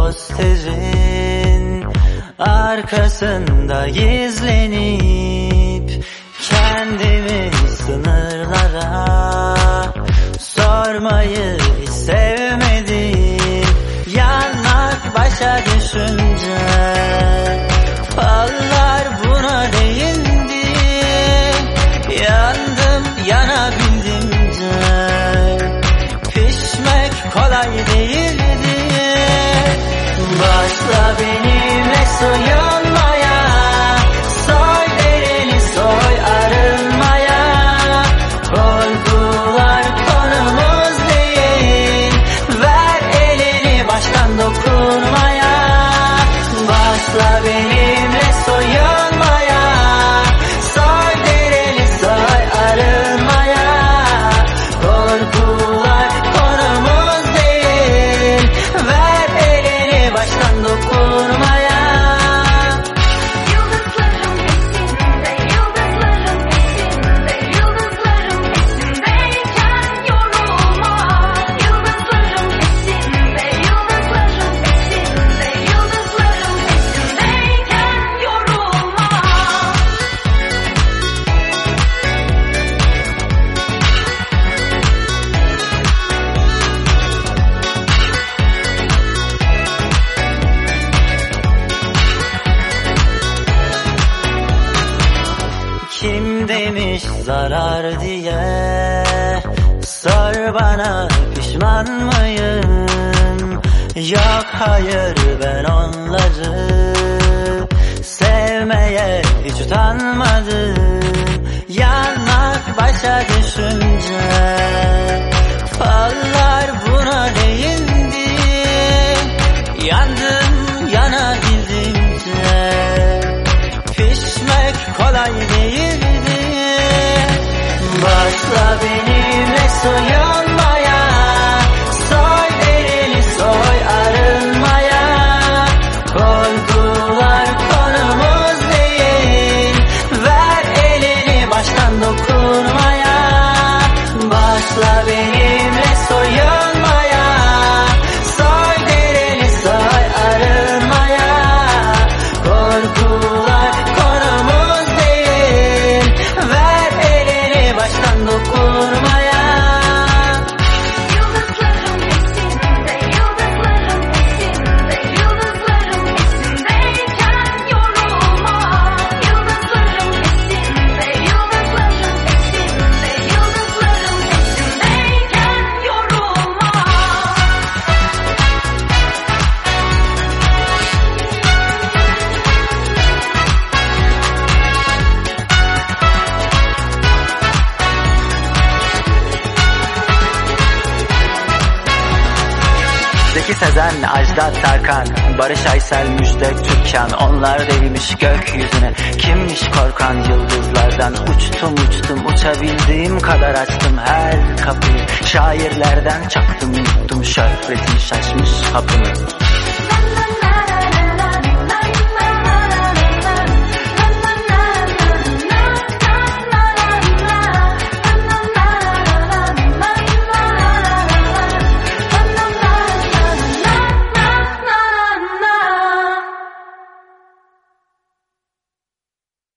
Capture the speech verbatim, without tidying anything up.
posterin arkasında gizlenip kendimi sınırlara sormayı hiç sevmedim. Yanmak başa düşünce fallar buna değindi. Yandım yanabildim de pişmek kolay değildi. Başla benimle soyunmaya, soy derini soy arınmaya. Korkular konumuz değil, ver elini baştan dokunmaya. Başla benimle soyunmaya, soy derini soy arınmaya. Korkular konumuz değil, ver elini baştan dokunmaya. Yıldızların peşinde, yıldızların peşinde, yıldızların peşindeyken yorulma. Yıldızların peşinde, yıldızların peşinde, yıldızların peşindeyken yorulma. Kim demiş zarar diye, sor bana pişman mıyım? Yok hayır, ben onları sevmeye hiç utanmadım. Yanmak başa düşünce fallar buna değindi. Yandım yanabildim de pişmek kolay değildi. Başla benimle soyunmaya, soy derini soy arınmaya. Korkular konumuz değil, ver elini baştan dokunmaya. Başla benimle soyunmaya, soy derini soy arınmaya. Korkular konumuz değil, ver elini baştan dokunmaya. Yıldızların peşinde, yıldızların peşinde, yıldızların peşindeyken yorulma. Yıldızların peşinde, yıldızların peşinde, yıldızların peşindeyken yorulma. Zeki Sezen, Ajda Tarkan, Barış Aysel, Müjde Türkan. Onlar değmiş gökyüzüne, kimmiş korkan yıldızlardan. Uçtum uçtum, uçabildiğim kadar açtım her kapıyı. Şairlerden çaktım yuttum şöhretin şaşmış hapını.